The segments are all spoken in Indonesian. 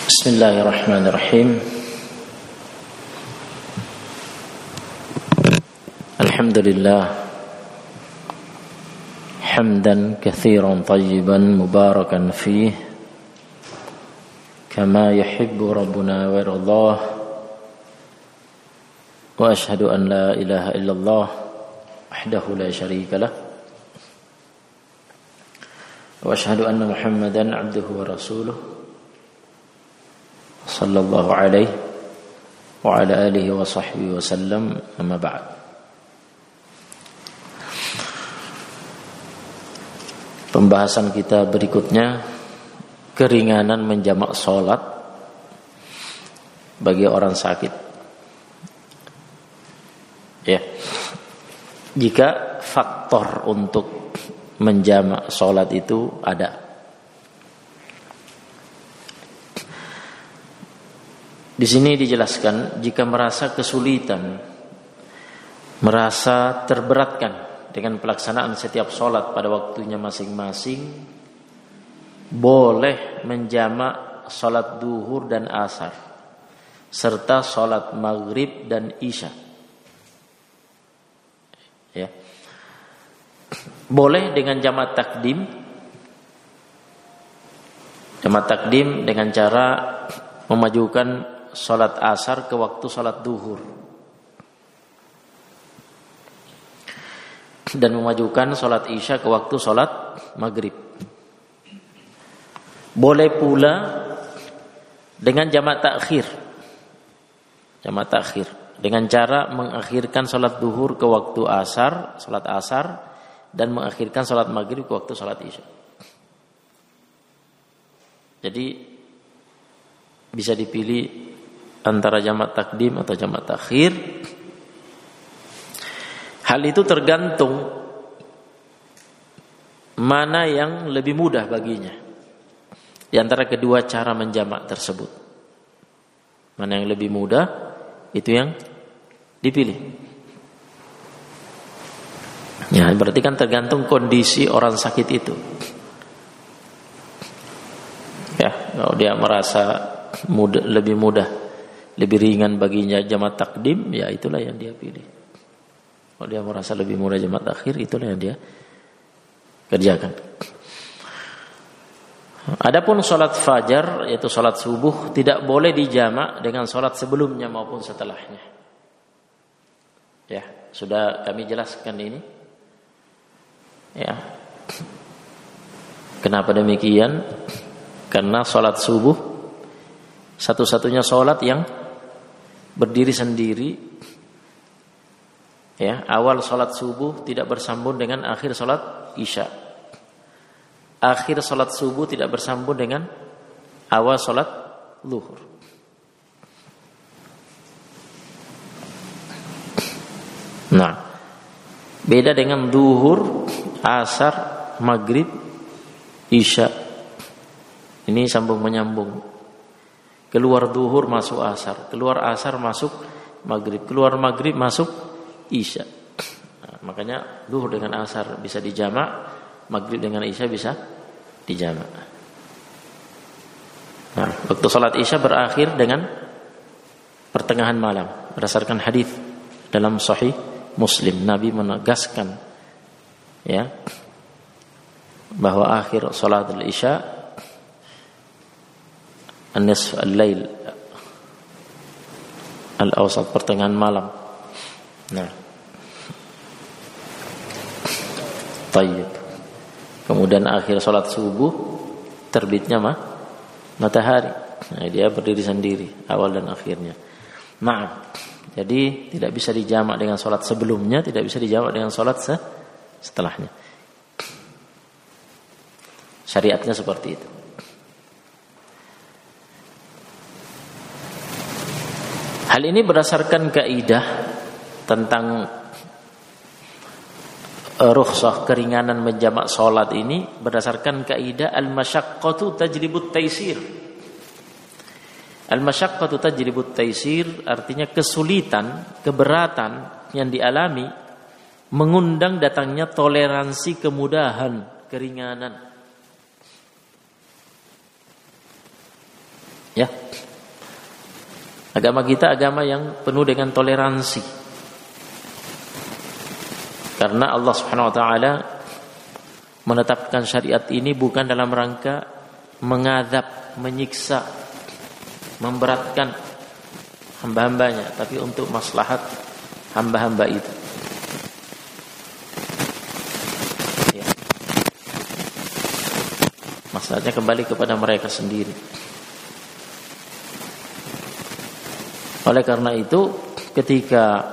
Bismillahirrahmanirrahim. Alhamdulillah hamdan katsiran tayyiban mubarakan fih kama yuhibbu rabbuna wa yardah. Wa ashhadu an la ilaha illallah wahdahu la syarika lah. Wa ashhadu anna Muhammadan abduhu wa rasuluh sallallahu alaihi wa ala alihi wa sahbihi wa sallam, amma ba'd. Pembahasan kita berikutnya, keringanan menjamak sholat bagi orang sakit. Ya, jika faktor untuk menjamak sholat itu ada. Di sini dijelaskan, jika merasa kesulitan, merasa terberatkan dengan pelaksanaan setiap sholat pada waktunya masing-masing, boleh menjamak sholat duhur dan asar serta sholat maghrib dan isya. Ya, boleh dengan jamak takdim. Jamak takdim dengan cara memajukan sholat asar ke waktu sholat duhur dan memajukan sholat isya ke waktu sholat maghrib. Boleh pula dengan jamak takhir. Jamak takhir dengan cara mengakhirkan sholat duhur ke waktu asar, sholat asar, dan mengakhirkan sholat maghrib ke waktu sholat isya. Jadi bisa dipilih antara jamak takdim atau jamak takhir. Hal itu tergantung mana yang lebih mudah baginya di antara kedua cara menjamak tersebut. Mana yang lebih mudah, itu yang dipilih. Ya, berarti kan tergantung kondisi orang sakit itu. Ya, kalau dia merasa mudah, lebih mudah, lebih ringan baginya jamak takdim, ya itulah yang dia pilih. Kalau dia merasa lebih mudah jamak takhir, itulah yang dia kerjakan. Adapun sholat fajar, yaitu sholat subuh, tidak boleh dijamak dengan sholat sebelumnya maupun setelahnya. Ya, sudah kami jelaskan ini. Ya, kenapa demikian? Karena sholat subuh satu-satunya sholat yang berdiri sendiri. Ya, awal sholat subuh tidak bersambung dengan akhir sholat isya. Akhir sholat subuh tidak bersambung dengan awal sholat zuhur. Nah, beda dengan zuhur, asar, maghrib, isya. Ini sambung menyambung. Keluar zuhur masuk asar, keluar asar masuk maghrib, keluar maghrib masuk isya. Nah, makanya zuhur dengan asar bisa dijamak, maghrib dengan isya bisa dijamak. Nah, waktu salat isya berakhir dengan pertengahan malam berdasarkan hadis dalam Sahih Muslim. Nabi menegaskan, ya, bahwa akhir salat isya an-nisf al-lail al-awsat, pertengahan malam. Nah, tayyib. Kemudian akhir salat subuh terbitnya matahari. Nah, dia berdiri sendiri awal dan akhirnya. Nah, jadi tidak bisa dijamak dengan salat sebelumnya, tidak bisa dijamak dengan salat setelahnya. Syariatnya seperti itu. Hal ini berdasarkan kaidah tentang rukhsah, keringanan menjamak salat ini berdasarkan kaidah al-masyaqqatu tajlibut taisir. Al-masyaqqatu tajlibut taisir artinya kesulitan, keberatan yang dialami mengundang datangnya toleransi, kemudahan, keringanan. Ya. Agama kita agama yang penuh dengan toleransi. Karena Allah Subhanahu wa taala menetapkan syariat ini bukan dalam rangka mengadab, menyiksa, memberatkan hamba-hambanya, tapi untuk maslahat hamba-hamba itu. Ya. Masalahnya kembali kepada mereka sendiri. Oleh karena itu, ketika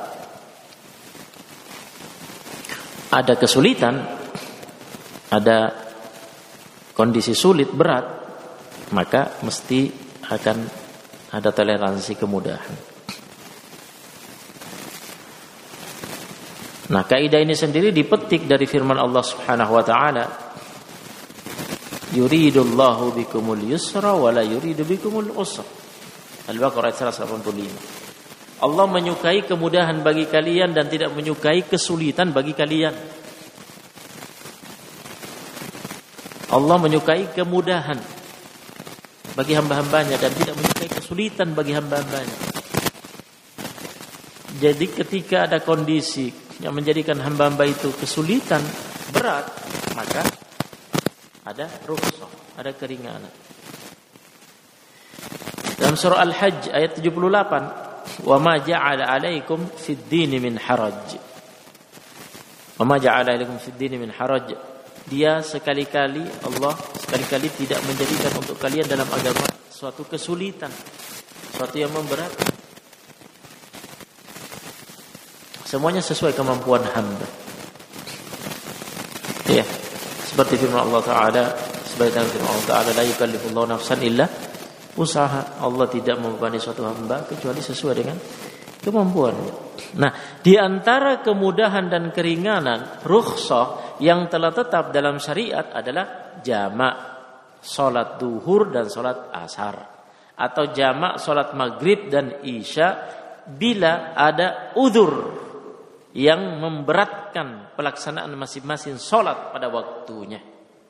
ada kesulitan, ada kondisi sulit, berat, maka mesti akan ada toleransi, kemudahan. Nah, kaidah ini sendiri dipetik dari firman Allah Subhanahu wa taala, yuridullahu bikumul yusra wa la yuridu bikumul usra. Al-Baqarah 185. Allah menyukai kemudahan bagi kalian dan tidak menyukai kesulitan bagi kalian. Allah menyukai kemudahan bagi hamba-hambanya dan tidak menyukai kesulitan bagi hamba-hambanya. Jadi ketika ada kondisi yang menjadikan hamba-hamba itu kesulitan, berat, maka ada rukhsah, ada keringanan. Dalam surah Al-Hajj ayat 78, "Wa ma ja'ala 'alaikum fid dini min haraj." Wa ma ja'ala 'alaikum fid dini min haraj. Dia sekali-kali, Allah sekali-kali tidak menjadikan untuk kalian dalam agama suatu kesulitan, suatu yang memberatkan. Semuanya sesuai kemampuan hamba. Ya, seperti firman Allah Taala, sebagai firman Allah Taala, la yukallifullahu nafsan illa usaha. Allah tidak membebani suatu hamba kecuali sesuai dengan kemampuannya. Nah, di antara kemudahan dan keringanan, rukhsah yang telah tetap dalam syariat adalah jamak salat duhur dan salat asar, atau jamak salat maghrib dan isya bila ada uzur yang memberatkan pelaksanaan masing-masing salat pada waktunya.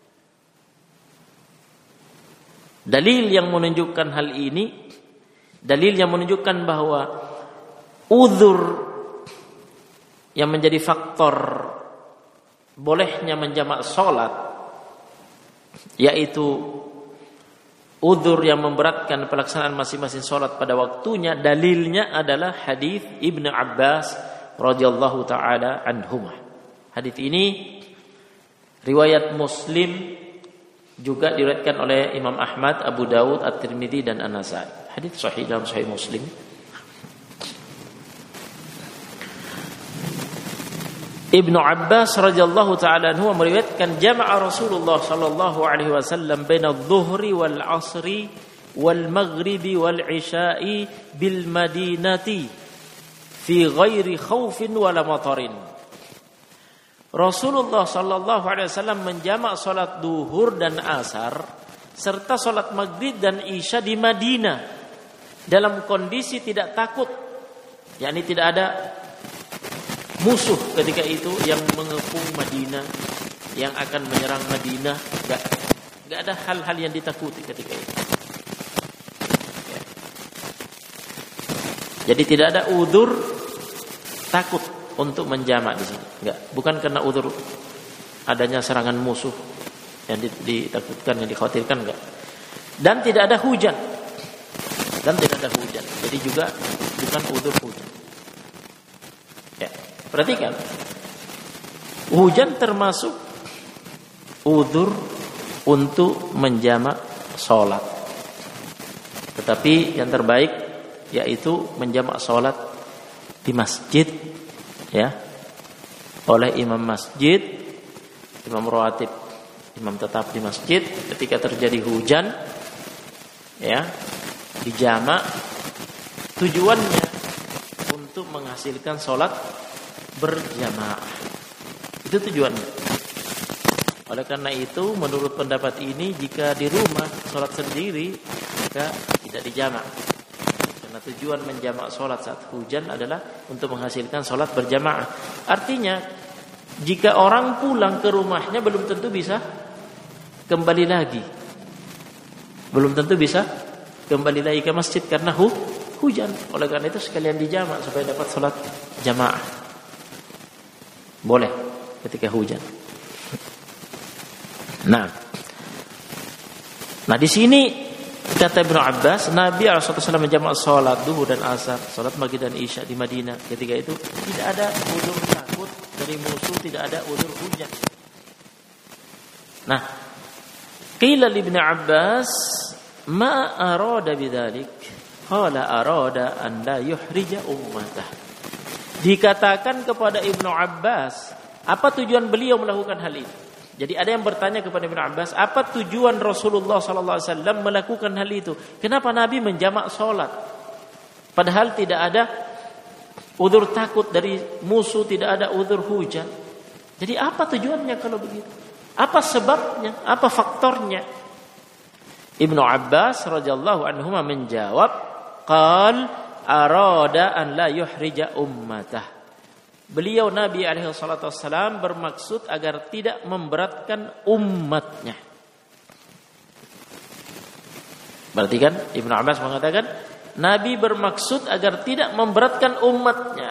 Dalil yang menunjukkan hal ini, dalil yang menunjukkan bahwa uzur yang menjadi faktor bolehnya menjamak salat, yaitu uzur yang memberatkan pelaksanaan masing-masing salat pada waktunya, dalilnya adalah hadis Ibnu Abbas radhiyallahu taala anhumah. Hadis ini riwayat Muslim, juga diriwayatkan oleh Imam Ahmad, Abu Dawud, At-Tirmidzi dan An-Nasai. Hadis sahih dalam Sahih Muslim. Ibnu Abbas radhiyallahu taala anhu meriwayatkan, jama'a Rasulullah sallallahu alaihi wasallam baina adh-dhuhri wal 'ashri wal maghribi wal 'isya'i bil Madinati fi ghairi khaufin wala matarin. Rasulullah sallallahu alaihi wasallam menjamak salat duhur dan asar serta salat maghrib dan isya di Madinah dalam kondisi tidak takut, yakni tidak ada musuh ketika itu yang mengepung Madinah, yang akan menyerang Madinah. Enggak ada hal-hal yang ditakuti ketika itu. Ya. Jadi tidak ada udzur takut untuk menjamak di sini. Enggak, bukan karena udzur adanya serangan musuh yang ditakutkan, yang dikhawatirkan, enggak. Dan tidak ada hujan. Jadi juga bukan udzur hujan. Ya, perhatikan. Hujan termasuk udzur untuk menjamak salat. Tetapi yang terbaik yaitu menjamak salat di masjid, ya, oleh imam masjid, imam rawatib, imam tetap di masjid. Ketika terjadi hujan, ya, dijamak, tujuannya untuk menghasilkan salat berjamaah. Itu tujuannya. Oleh karena itu, menurut pendapat ini, jika di rumah salat sendiri, maka tidak dijamak. Karena tujuan menjamak salat saat hujan adalah untuk menghasilkan salat berjamaah. Artinya, jika orang pulang ke rumahnya belum tentu bisa kembali lagi. Belum tentu bisa kembali lagi ke masjid karena hujan. Oleh karena itu sekalian dijamak supaya dapat sholat jamaah. Boleh ketika hujan. Nah di sini kata Ibnu Abbas, Nabi SAW menjamak sholat duhur dan asar, sholat maghrib dan isya di Madinah. Ketika itu tidak ada udzur takut dari musuh, tidak ada udzur hujan. Nah, qila li Ibnu Abbas, ma arada bidzalik? Qala arada an la yuhrija ummah. Dikatakan kepada Ibnu Abbas, apa tujuan beliau melakukan hal ini? Jadi ada yang bertanya kepada Ibnu Abbas, apa tujuan Rasulullah SAW melakukan hal itu? Kenapa Nabi menjamak sholat? Padahal tidak ada udzur takut dari musuh, tidak ada udzur hujan. Jadi apa tujuannya kalau begitu? Apa sebabnya? Apa faktornya? Ibnu Abbas radhiyallahu anhu menjawab, qal arada an la yuhrija ummatah. Beliau Nabi SAW bermaksud agar tidak memberatkan umatnya. Berarti kan Ibnu Abbas mengatakan Nabi bermaksud agar tidak memberatkan umatnya.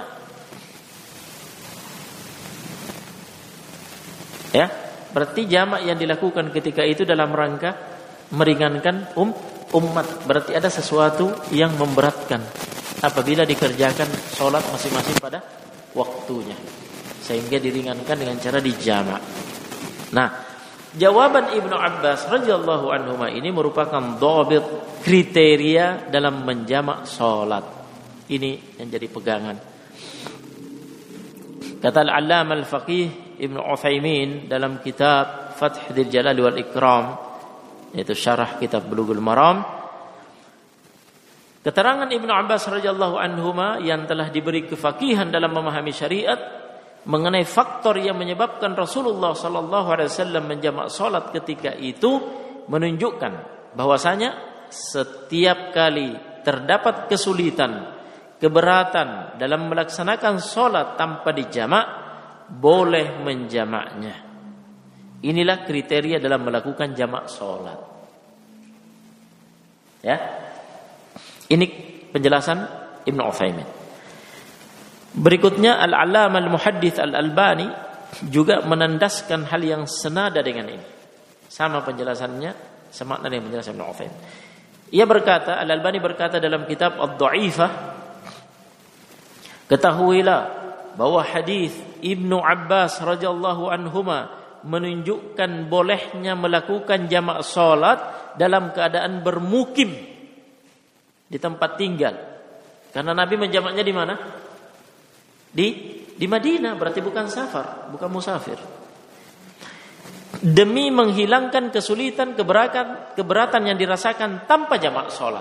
Ya, berarti jamak yang dilakukan ketika itu dalam rangka meringankan umat. Berarti ada sesuatu yang memberatkan apabila dikerjakan sholat masing-masing pada waktunya, sehingga diringankan dengan cara dijamak. Nah, jawaban Ibnu Abbas radhiyallahu anhu ini merupakan dhabit, kriteria dalam menjamak salat. Ini yang jadi pegangan. Kata Al-Allamah Al-Faqih Ibnu Utsaimin dalam kitab Fathul Jalal wal Ikram, yaitu syarah kitab Bulughul Maram, keterangan Ibnu Abbas radhiyallahu anhuma yang telah diberi kefakihan dalam memahami syariat mengenai faktor yang menyebabkan Rasulullah sallallahu alaihi wasallam menjamak salat ketika itu menunjukkan bahwasanya setiap kali terdapat kesulitan, keberatan dalam melaksanakan salat tanpa dijamak, boleh menjamaknya. Inilah kriteria dalam melakukan jamak salat. Ya. Ini penjelasan Ibnu Utsaimin. Berikutnya Al-Allamah Al-Muhaddits Al-Albani juga menandaskan hal yang senada dengan ini. Sama penjelasannya, semakna dengan penjelasan Ibnu Utsaimin. Ia berkata, Al-Albani berkata dalam kitab Ad-Dha'ifah, ketahuilah bahwa hadis Ibnu Abbas radhiyallahu anhuma menunjukkan bolehnya melakukan jamak salat dalam keadaan bermukim di tempat tinggal. Karena Nabi menjamaknya di mana? Di Madinah, berarti bukan safar, bukan musafir. Demi menghilangkan kesulitan, keberatan yang dirasakan tanpa jamak salat.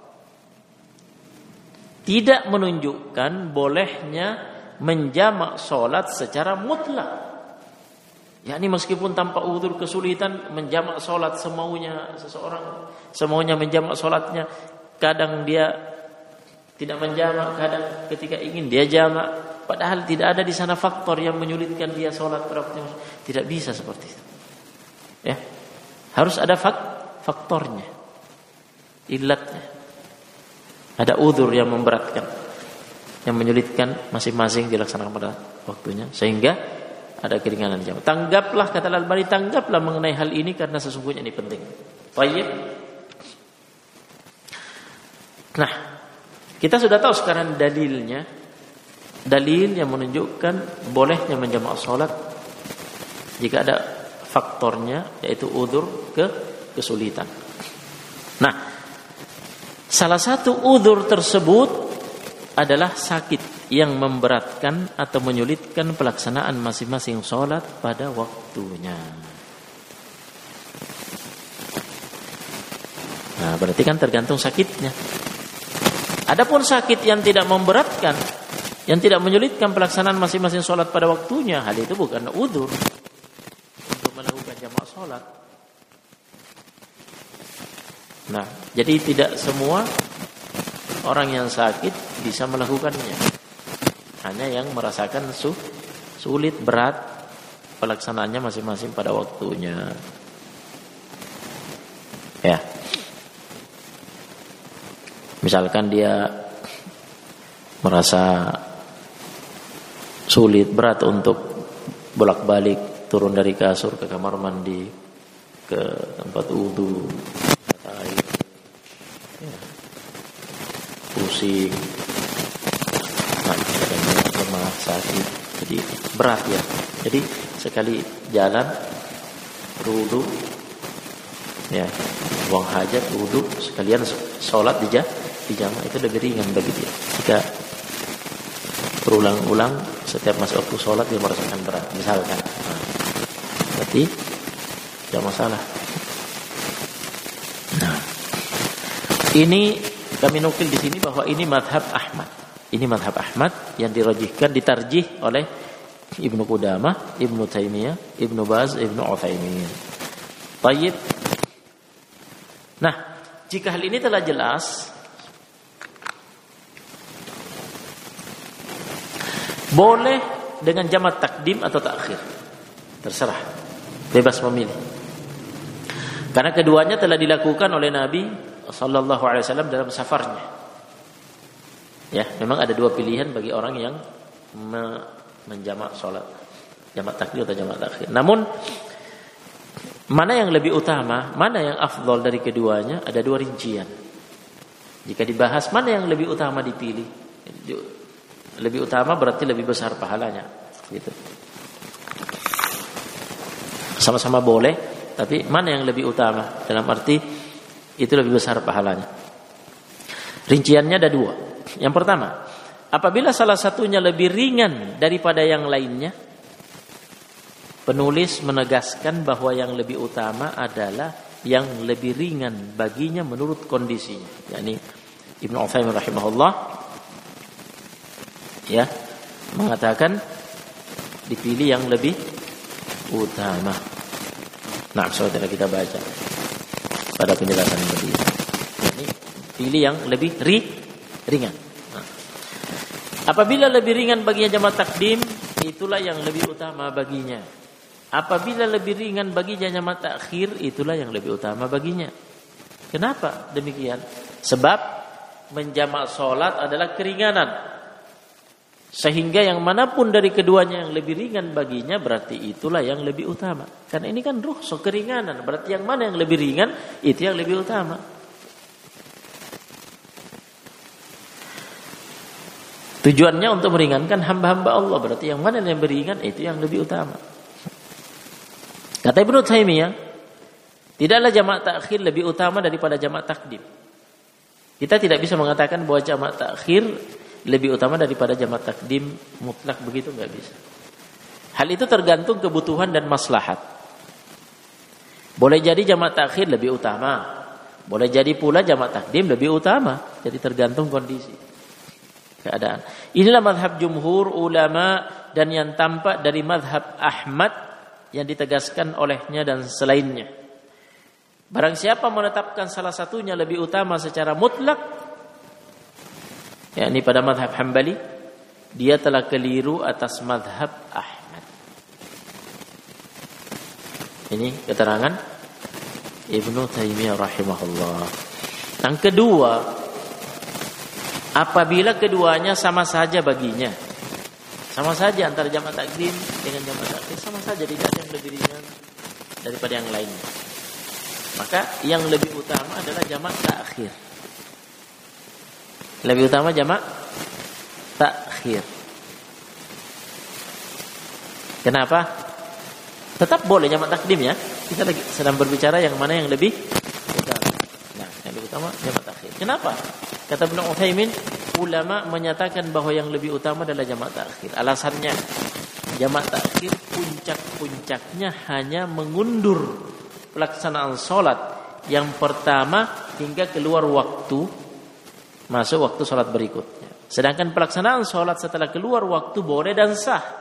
Tidak menunjukkan bolehnya menjamak salat secara mutlak. yakni meskipun tanpa udzur kesulitan menjamak salat semaunya seseorang, semaunya menjamak salatnya. Kadang dia tidak menjamak, kadang ketika ingin dia jamak, padahal tidak ada di sana faktor yang menyulitkan dia salat pada waktu. Tidak bisa seperti itu. Ya. Harus ada faktornya. Illatnya. Ada udzur yang memberatkan, yang menyulitkan masing-masing dilaksanakan pada waktunya, sehingga ada keringanan jamak. Tanggaplah, kata Al-Albani, tanggaplah mengenai hal ini karena sesungguhnya ini penting. Baik. Nah, kita sudah tahu sekarang dalilnya. Dalil yang menunjukkan bolehnya menjamak salat jika ada faktornya, yaitu udzur kesulitan. Nah, salah satu udzur tersebut adalah sakit yang memberatkan atau menyulitkan pelaksanaan masing-masing salat pada waktunya. Nah, berarti kan tergantung sakitnya. Adapun sakit yang tidak memberatkan, yang tidak menyulitkan pelaksanaan masing-masing salat pada waktunya, hal itu bukan udzur untuk melakukan jamak salat. Nah, jadi tidak semua orang yang sakit bisa melakukannya. Hanya yang merasakan sulit, berat pelaksanaannya masing-masing pada waktunya. Ya. Misalkan dia merasa sulit, berat untuk bolak-balik turun dari kasur ke kamar mandi, ke tempat wudu, air, ya, pusing, lemah, sakit, jadi berat ya. Jadi sekali jalan wudu, ya, buang hajat, wudu, sekalian sholat di jamaah itu lebih ringan bagi dia. Jika berulang-ulang setiap masuk waktu sholat dia merasakan berat, misalkan, berarti tidak masalah. Nah, ini kami nukil di sini bahwa ini madhab Ahmad. Ini madhab Ahmad yang dirajihkan, ditarjih oleh Ibnu Qudamah, Ibnu Taimiyah, Ibnu Baz, Ibnu Utsaimin. Baik. Nah, jika hal ini telah jelas, boleh dengan jamak takdim atau takhir, terserah, bebas memilih. Karena keduanya telah dilakukan oleh Nabi sallallahu alaihi wasallam dalam safarnya. Ya, memang ada dua pilihan bagi orang yang menjamak salat, jamak takdim atau jamak takhir. Namun mana yang lebih utama, mana yang afdal dari keduanya, ada dua rincian. Jika dibahas mana yang lebih utama dipilih, lebih utama berarti lebih besar pahalanya, gitu. Sama-sama boleh, tapi mana yang lebih utama? Dalam arti itu lebih besar pahalanya. Rinciannya ada dua. Yang pertama, apabila salah satunya lebih ringan daripada yang lainnya, penulis menegaskan bahwa yang lebih utama adalah yang lebih ringan baginya menurut kondisinya. Yani Ibnu Utsaimin rahimahullah, ya, mengatakan dipilih yang lebih utama. Nah, saudara kita baca pada penjelasan tadi. Ini pilih yang lebih ringan. Nah, apabila lebih ringan baginya jamak takdim, itulah yang lebih utama baginya. Apabila lebih ringan baginya jamak takhir, itulah yang lebih utama baginya. Kenapa demikian? Sebab menjamak salat adalah keringanan. Sehingga yang manapun dari keduanya yang lebih ringan baginya, berarti itulah yang lebih utama. Karena ini kan rukhsah, keringanan. Berarti yang mana yang lebih ringan, itu yang lebih utama. Tujuannya untuk meringankan hamba-hamba Allah. Berarti yang mana yang lebih ringan, itu yang lebih utama. Kata Ibnu Taimiyah, tidaklah jamak takhir lebih utama daripada jamak takdim. Kita tidak bisa mengatakan bahwa jamak takhir lebih utama daripada jamak takdim mutlak, begitu enggak bisa. Hal itu tergantung kebutuhan dan maslahat. Boleh jadi jamak takhir lebih utama, boleh jadi pula jamak takdim lebih utama. Jadi tergantung kondisi, keadaan. Inilah mazhab jumhur ulama dan yang tampak dari mazhab Ahmad yang ditegaskan olehnya dan selainnya. Barang siapa menetapkan salah satunya lebih utama secara mutlak, yakni pada mazhab Hambali, dia telah keliru atas mazhab Ahmad. Ini keterangan Ibnu Taimiyah rahimahullah. Yang kedua, apabila keduanya sama saja baginya, sama saja antara jamak takdim dengan jamak takhir, sama saja, tidak ada yang lebih ringan daripada yang lainnya, maka yang lebih utama adalah jamak takhir. Lebih utama jamak takhir. Kenapa? Tetap boleh jamak takdim ya. Kita lagi sedang berbicara yang mana yang lebih utama. Nah, yang lebih utama jamak takhir. Kenapa? Kata Ibnu Utsaimin, ulama menyatakan bahwa yang lebih utama adalah jamak takhir. Alasannya, jamak takhir puncak-puncaknya hanya mengundur pelaksanaan sholat yang pertama hingga keluar waktu, masuk waktu sholat berikutnya. Sedangkan pelaksanaan sholat setelah keluar waktu boleh dan sah.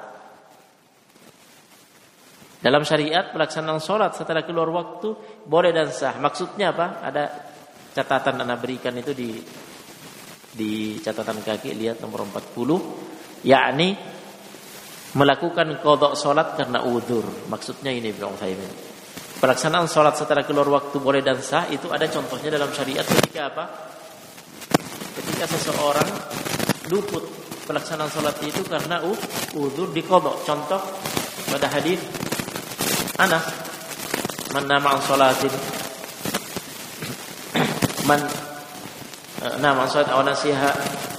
Dalam syariat pelaksanaan sholat setelah keluar waktu boleh dan sah. Maksudnya apa? Ada catatan anak berikan itu di catatan kaki, lihat nomor 40, yakni melakukan qadha sholat karena udzur. Maksudnya ini Ibnu Utsaimin. Pelaksanaan sholat setelah keluar waktu boleh dan sah, itu ada contohnya dalam syariat ketika apa? ketika seseorang luput pelaksanaan sholat itu karena udzur diqadha. Contoh pada hadis Anas, man nama an sholatin man nama an sholat aw nasiha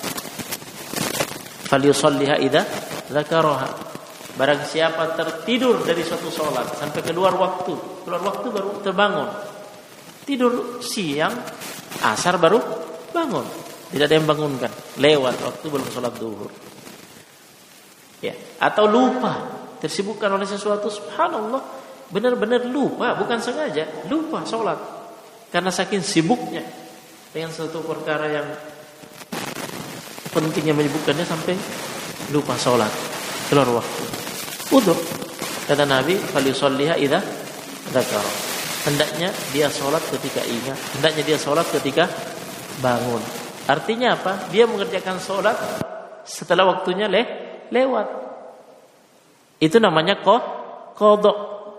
falyusalliha idza dzakaraha. Barang siapa tertidur dari suatu sholat sampai keluar waktu baru terbangun. Tidur siang, asar baru bangun. Tidak ada yang bangunkan. Lewat waktu belum sholat duhur. Ya, atau lupa, tersibukkan oleh sesuatu, subhanallah, benar-benar lupa, bukan sengaja, lupa sholat. Karena saking sibuknya dengan suatu perkara yang pentingnya menyibukkannya sampai lupa sholat, keluar waktu. Udzur, kata Nabi, falyusalliha idza dzakara. Hendaknya dia sholat ketika ingat, hendaknya dia sholat ketika bangun. Artinya apa? Dia mengerjakan sholat setelah waktunya lewat. Itu namanya qadha.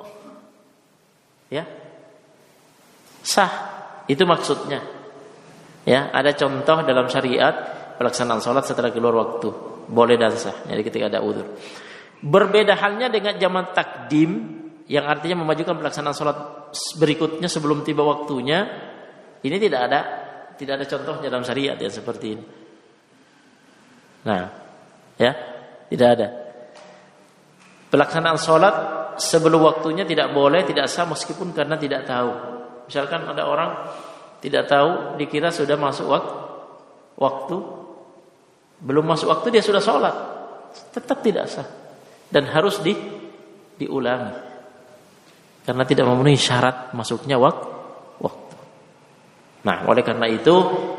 Ya, sah. Itu maksudnya. Ya, ada contoh dalam syariat pelaksanaan sholat setelah keluar waktu, boleh dan sah. Jadi ketika ada udzur. Berbeda halnya dengan jamak takdim, yang artinya memajukan pelaksanaan sholat berikutnya sebelum tiba waktunya. Ini tidak ada contohnya dalam syariat yang seperti ini. Nah, ya, tidak ada. Pelaksanaan sholat sebelum waktunya tidak boleh, tidak sah meskipun karena tidak tahu. Misalkan ada orang tidak tahu, dikira sudah masuk waktu, belum masuk waktu dia sudah sholat, tetap tidak sah dan harus diulangi karena tidak memenuhi syarat masuknya waktu. Nah, oleh karena itu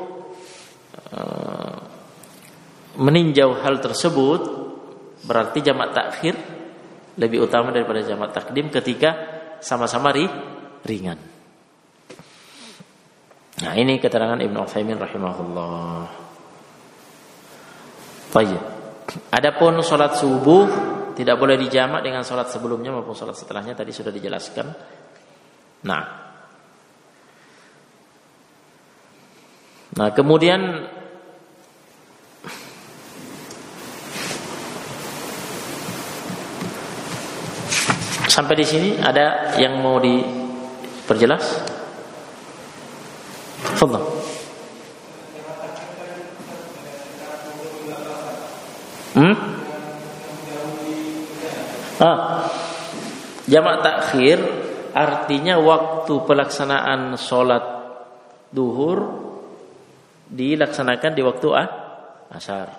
meninjau hal tersebut berarti jamak takhir lebih utama daripada jamak takdim ketika sama-sama ringan. Nah, ini keterangan Ibnu Utsaimin rahimahullah. Baik. Adapun salat subuh tidak boleh dijamak dengan salat sebelumnya maupun salat setelahnya, tadi sudah dijelaskan. Nah, kemudian sampai di sini ada yang mau diperjelas? Fadhal. Jamak takhir artinya waktu pelaksanaan sholat duhur dilaksanakan di waktu asar.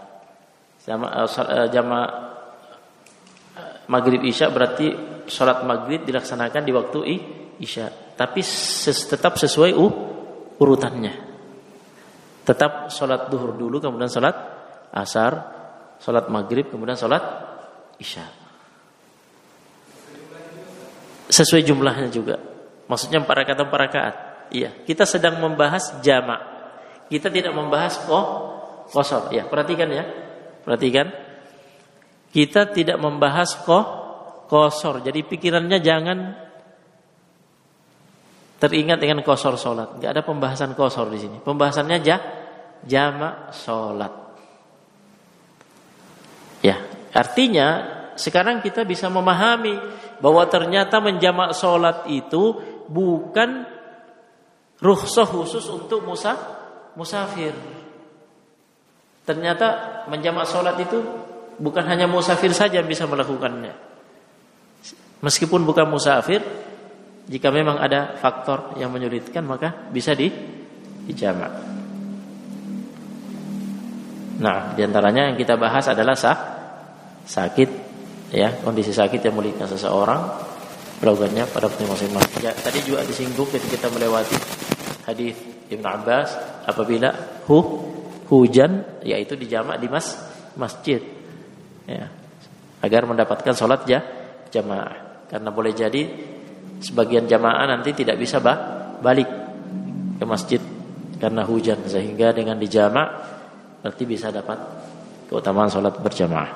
Jamak maghrib isya berarti sholat maghrib dilaksanakan di waktu isya. Tapi tetap sesuai urutannya. Tetap sholat duhur dulu, kemudian sholat asar, sholat maghrib, kemudian sholat isya. Sesuai jumlahnya juga. Maksudnya 4 rakaat 4 rakaat. Iya, kita sedang membahas jamak. Kita tidak membahas qasar. Ya, perhatikan ya. Perhatikan. Kita tidak membahas qasar. Jadi pikirannya jangan teringat dengan qasar salat. Enggak ada pembahasan qasar di sini. Pembahasannya jamak salat. Ya, artinya sekarang kita bisa memahami bahwa ternyata menjamak salat itu bukan rukhsah khusus untuk musafir. Ternyata menjamak sholat itu bukan hanya musafir saja yang bisa melakukannya. Meskipun bukan musafir, jika memang ada faktor yang menyulitkan maka bisa dijamak. Nah, diantaranya yang kita bahas adalah sakit, ya, kondisi sakit yang menyulitkan seseorang melakukannya pada waktu masing-masing. Ya, tadi juga disinggung ketika kita melewati hadis Ibnu Abbas, apabila hujan, yaitu dijamak di masjid, ya, agar mendapatkan sholat jamaah. Karena boleh jadi sebagian jamaah nanti tidak bisa balik ke masjid karena hujan, sehingga dengan dijamak berarti bisa dapat keutamaan sholat berjamaah.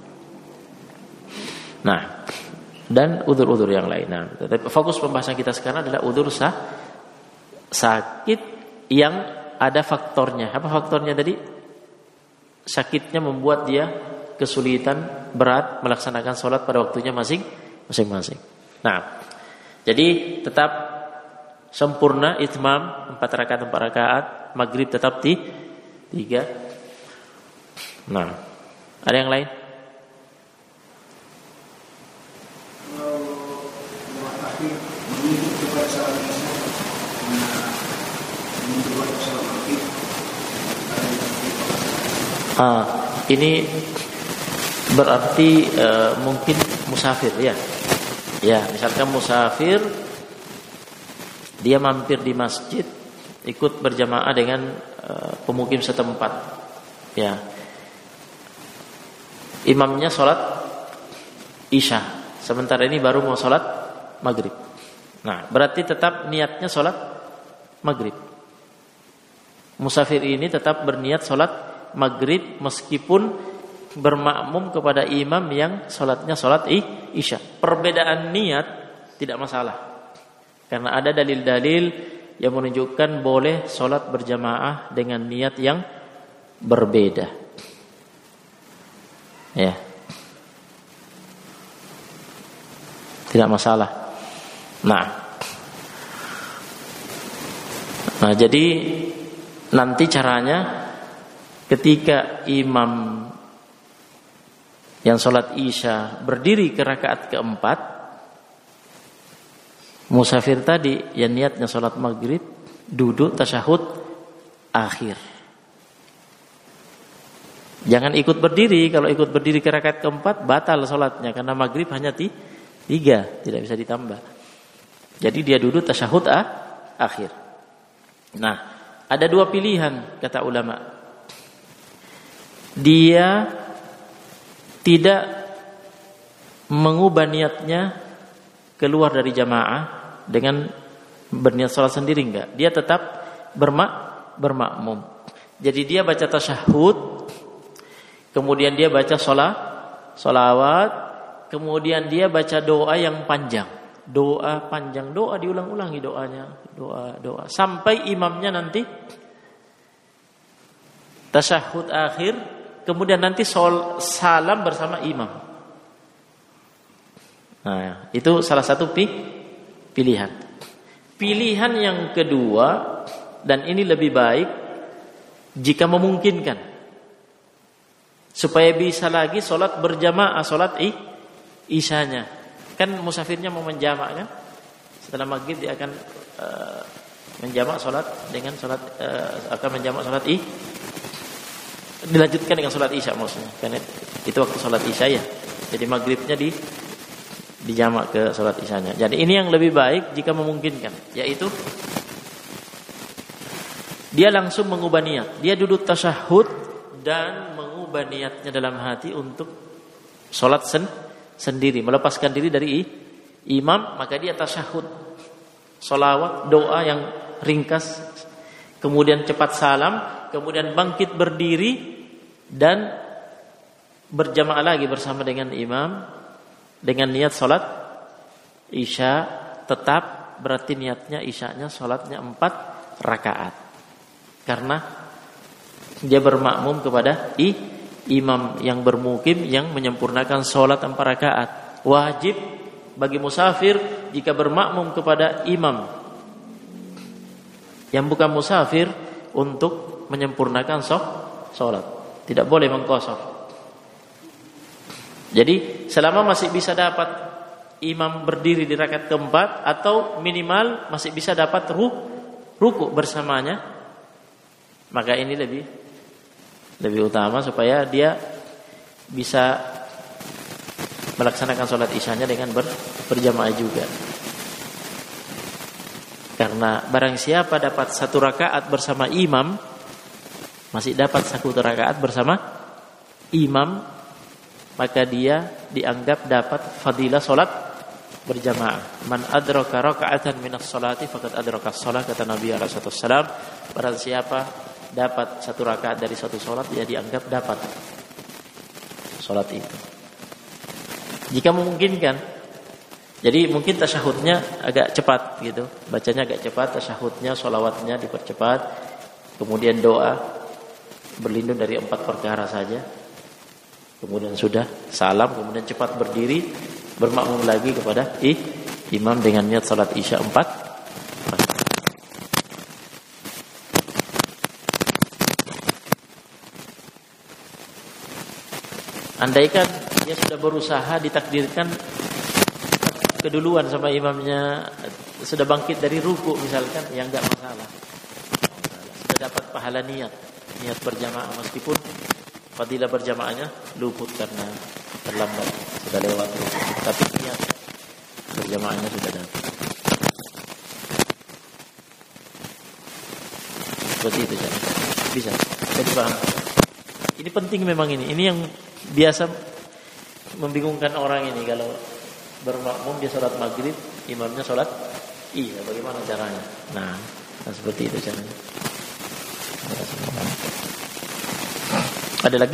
Nah, dan udzur-udzur yang lain. Nah, fokus pembahasan kita sekarang adalah udzur sakit yang ada faktornya. Apa faktornya tadi? Sakitnya membuat dia kesulitan, berat melaksanakan sholat pada waktunya masing-masing. Nah, jadi tetap sempurna itmam 4 rakaat, maghrib tetap 3. Nah, ada yang lain? Ini berarti mungkin musafir ya. Ya, misalkan musafir dia mampir di masjid, ikut berjamaah dengan pemukim setempat. Ya. Imamnya sholat Isya, sementara ini baru mau sholat maghrib. Nah, berarti tetap niatnya sholat maghrib. Musafir ini tetap berniat sholat maghrib meskipun bermakmum kepada imam yang sholatnya sholat Isya. Perbedaan niat tidak masalah, karena ada dalil-dalil yang menunjukkan boleh sholat berjamaah dengan niat yang berbeda. Ya, tidak masalah. Nah, jadi nanti caranya ketika imam yang sholat Isya berdiri ke rakaat keempat, musafir tadi yang niatnya sholat maghrib duduk tasyahud akhir. Jangan ikut berdiri. Kalau ikut berdiri ke rakaat keempat batal sholatnya, karena maghrib hanya 3, tidak bisa ditambah. Jadi dia duduk tasyahud akhir. Nah, ada 2 pilihan kata ulama. Dia tidak mengubah niatnya keluar dari jamaah dengan berniat sholat sendiri, enggak. Dia tetap bermakmum. Jadi dia baca tasyahud, kemudian dia baca sholawat, kemudian dia baca doa yang panjang. Doa panjang, doa diulang-ulangi doanya, doa sampai imamnya nanti tasyahud akhir, kemudian nanti salam bersama imam. Nah, itu salah satu pilihan. Pilihan yang kedua, dan ini lebih baik jika memungkinkan, supaya bisa lagi sholat berjamaah, sholat isyanya. Kan musafirnya mau menjamak kan? Setelah maghrib dia akan menjamak sholat dengan sholat akan menjamak sholat dilanjutkan dengan sholat isya maksudnya, karena itu waktu sholat isya ya. Jadi maghribnya dijamak ke sholat isyanya. Jadi ini yang lebih baik jika memungkinkan, yaitu dia langsung mengubah niat. Dia duduk tasyahud dan mengubah niatnya dalam hati untuk sholat sendiri, melepaskan diri dari imam. Maka dia tasyahud, sholawat, doa yang ringkas, kemudian cepat salam, kemudian bangkit berdiri dan berjamaah lagi bersama dengan imam dengan niat sholat isya. Tetap berarti niatnya isyanya sholatnya 4 rakaat, karena dia bermakmum kepada imam yang bermukim yang menyempurnakan sholat 4 rakaat. Wajib bagi musafir jika bermakmum kepada imam yang bukan musafir untuk menyempurnakan sholat. Tidak boleh mengqashar. Jadi selama masih bisa dapat imam berdiri di rakaat keempat, atau minimal masih bisa dapat ruku bersamanya, maka ini lebih utama supaya dia bisa melaksanakan sholat isyanya dengan berjamaah juga. Karena barang siapa dapat 1 rakaat bersama imam, masih dapat 1 rakaat bersama imam, maka dia dianggap dapat fadilah sholat berjamaah. Man adraka raka'atan minas sholati faqad adraka shalah, kata Nabi alaihi wasallam. Barang siapa dapat 1 rakaat dari 1 sholat, dia dianggap dapat sholat itu, jika memungkinkan. Jadi mungkin tasyahudnya agak cepat gitu, bacanya agak cepat, tasyahudnya, sholawatnya dipercepat. kemudian doa, berlindung dari 4 perkara saja, kemudian sudah salam, kemudian cepat berdiri, bermakmum lagi kepada imam dengan niat salat isya 4 rakaat. Andaikan dia sudah berusaha, ditakdirkan keduluan sama imamnya, sudah bangkit dari ruku misalkan, ya enggak masalah. Sudah dapat pahala niat berjamaah, meskipun fadilah berjamaahnya luput karena terlambat, sudah lewat ruku, tapi niat berjamaahnya sudah dapat. Seperti itu kan? Bisa paham. Ini penting memang ini yang biasa membingungkan orang ini, kalau bermakmum dia sholat maghrib, imamnya sholat bagaimana caranya? Nah seperti itu caranya. Ada lagi?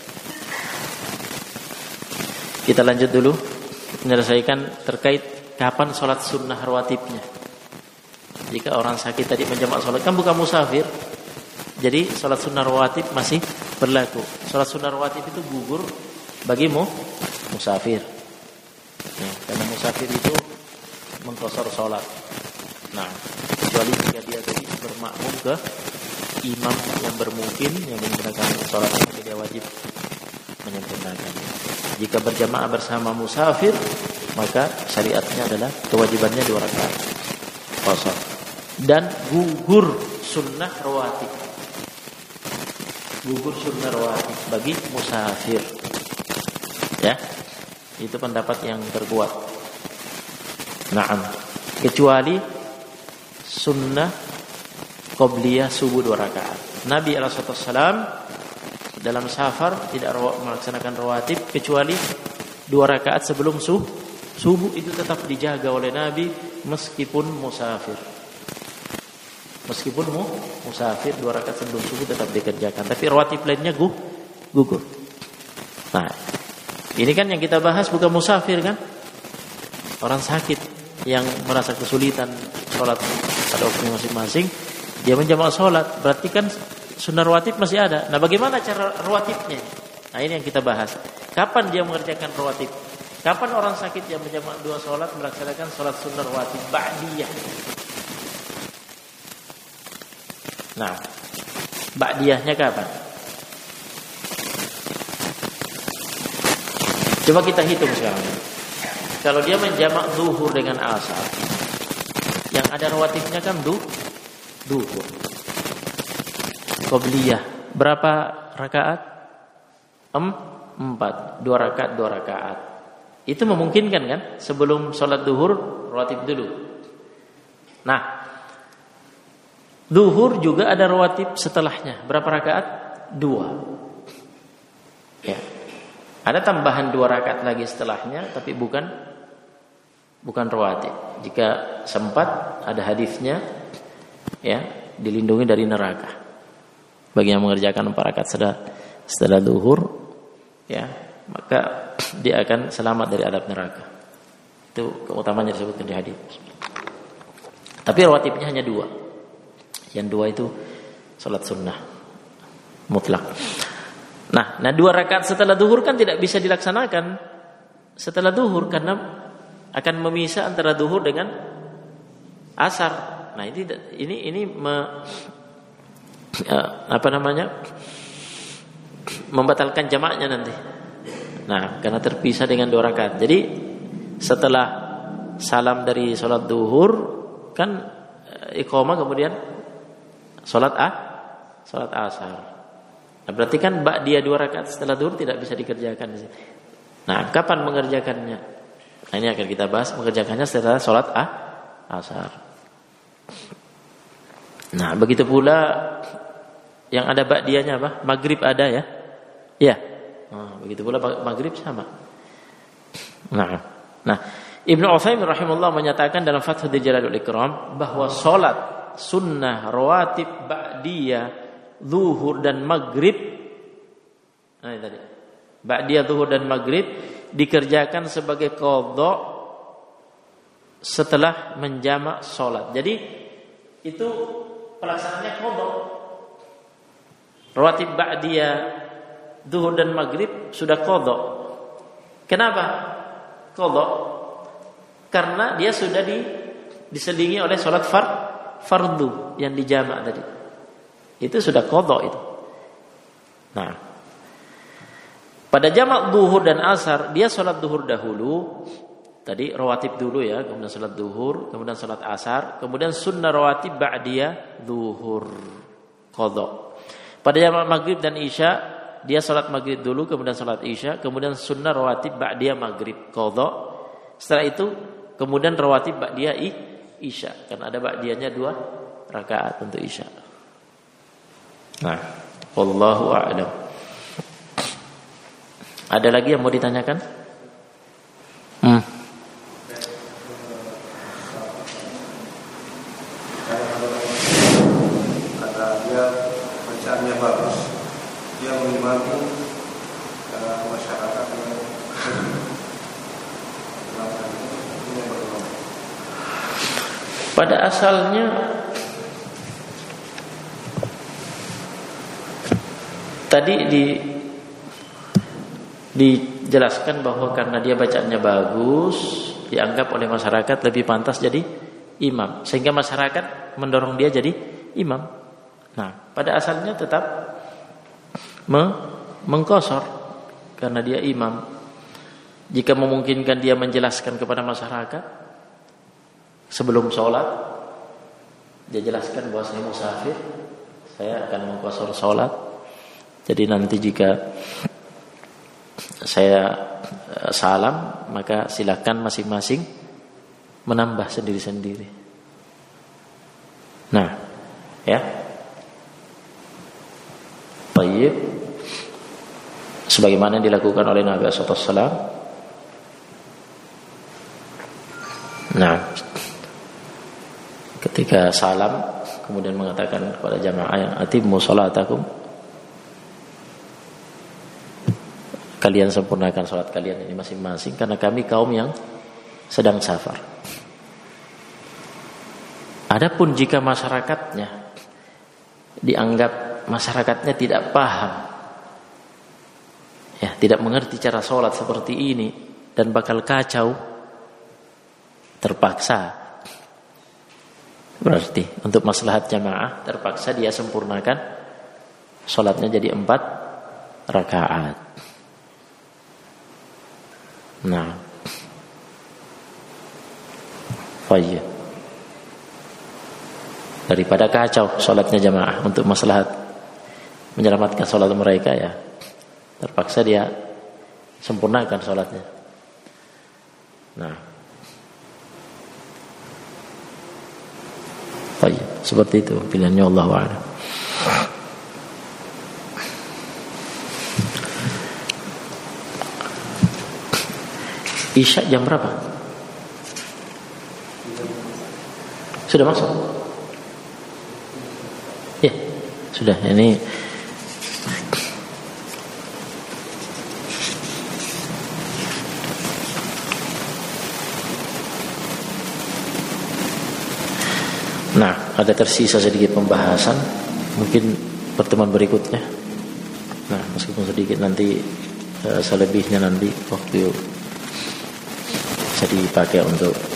Kita lanjut dulu menyelesaikan terkait kapan sholat sunnah rawatibnya. Jika orang sakit tadi menjamak sholat, kan bukan musafir, jadi sholat sunnah rawatib masih berlaku. Sholat sunnah rawatib itu gugur bagi musafir. Ya, karena musafir itu mengqashar sholat. Nah, kecuali jika dia tadi bermakmum ke imam yang bermungkin yang menggunakan sholat, maka dia wajib menyempurnakan. Jika berjamaah bersama musafir, maka syariatnya adalah kewajibannya 2 rakaat qashar dan gugur sunnah rawatib. Gugur sunnah rawatib bagi musafir. Ya. Itu pendapat yang terkuat. Naam. Kecuali sunnah qobliyah subuh 2 rakaat. Nabi SAW dalam safar tidak melaksanakan rawatib kecuali 2 rakaat sebelum subuh, itu tetap dijaga oleh Nabi meskipun musafir. Meskipun musafir 2 rakaat sebelum subuh tetap dikerjakan, tapi rawatib lainnya gugur. Nah, ini kan yang kita bahas bukan musafir kan? Orang sakit yang merasa kesulitan sholat pada waktunya masing-masing, dia menjamak sholat, berarti kan sunnah rawatib masih ada. Nah, bagaimana cara rawatibnya? Nah, ini yang kita bahas. Kapan dia mengerjakan rawatib? Kapan orang sakit yang menjamak 2 sholat melaksanakan sholat sunnah rawatib ba'diyah? Nah, ba'diyahnya kapan? Coba kita hitung sekarang. Kalau dia menjamak zuhur dengan asar, yang ada rawatibnya kan zuhur. Qobliyah berapa rakaat? 4. 2 rakaat, 2 rakaat. Itu memungkinkan kan? Sebelum sholat zuhur rawatib dulu. Nah, zuhur juga ada rawatib setelahnya. Berapa rakaat? 2. Ya. Ada tambahan 2 rakaat lagi setelahnya, tapi bukan rawatib. Jika sempat, ada hadisnya, ya, dilindungi dari neraka. Bagi yang mengerjakan 4 rakaat setelah zuhur, ya, maka dia akan selamat dari adab neraka. Itu keutamanya disebutkan di hadis. Tapi rawatibnya hanya 2. Yang 2 itu salat sunnah mutlak. Nah 2 rakaat setelah zuhur kan tidak bisa dilaksanakan setelah zuhur karena akan memisah antara zuhur dengan asar. Nah ini membatalkan jamaknya nanti. Nah, karena terpisah dengan 2 rakaat. Jadi setelah salam dari salat zuhur kan iqamah, kemudian salat asar. Nah, berarti kan ba'diyah 2 rakaat setelah zuhur tidak bisa dikerjakan. Nah, kapan mengerjakannya? Nah, ini akan kita bahas, mengerjakannya setelah salat asar. Nah, begitu pula yang ada ba'diyahnya apa? Maghrib ada ya? Iya. Nah, begitu pula maghrib sama. Nah, Ibnu Utsaimin rahimahullah menyatakan dalam Fathul Jalalatul Ikram bahwa salat sunnah rawatib ba'diyah zuhur dan maghrib, nah ini tadi, ba'diyah zuhur dan maghrib dikerjakan sebagai qadha setelah menjamak sholat. Jadi itu pelaksanaannya qadha, rawatib ba'diyah zuhur dan maghrib sudah qadha. Kenapa qadha? Karena dia sudah diselingi oleh sholat fardu yang dijamak tadi. Itu sudah qadha itu. Nah, pada jamak zuhur dan asar dia sholat zuhur dahulu. Tadi rawatib dulu ya, kemudian sholat zuhur, kemudian sholat asar, kemudian sunnah rawatib ba'diyah zuhur qadha. Pada jamak maghrib dan isya dia sholat maghrib dulu, kemudian sholat isya, kemudian sunnah rawatib ba'diyah maghrib qadha. Setelah itu kemudian rawatib ba'diyah isya, kan ada ba'diyahnya 2 rakaat untuk isya. Nah, wallahu a'lam. Ada lagi yang mau ditanyakan? Kata dia bacaannya bagus, dia mengimami masyarakat yang pada asalnya tadi dijelaskan bahwa karena dia bacaannya bagus, dianggap oleh masyarakat lebih pantas jadi imam, sehingga masyarakat mendorong dia jadi imam. Nah, pada asalnya tetap mengqashar karena dia imam. Jika memungkinkan dia menjelaskan kepada masyarakat sebelum sholat, dia jelaskan bahwa saya musafir, saya akan mengqashar sholat. Jadi nanti jika saya salam, maka silakan masing-masing menambah sendiri-sendiri. Nah, ya. Baik. Sebagaimana dilakukan oleh Nabi sallallahu alaihi wasallam. Nah, ketika salam kemudian mengatakan kepada jamaah yang atimmu sholatakum, kalian sempurnakan sholat kalian ini masing-masing karena kami kaum yang sedang safar. Adapun jika masyarakatnya dianggap masyarakatnya tidak paham, ya, tidak mengerti cara sholat seperti ini dan bakal kacau, terpaksa berarti untuk maslahat jamaah terpaksa dia sempurnakan sholatnya jadi 4 rakaat. Nah, baik. Daripada kacau sholatnya jamaah untuk maslahat menyelamatkan sholat mereka, ya terpaksa dia sempurnakan sholatnya. Nah, baik, seperti itu pilihannya, Allahu a'lam. Isya jam berapa? Sudah masuk? Ya, sudah. Ini nah, ada tersisa sedikit pembahasan, mungkin pertemuan berikutnya. Nah, meskipun sedikit nanti selebihnya nanti waktu bisa dipakai untuk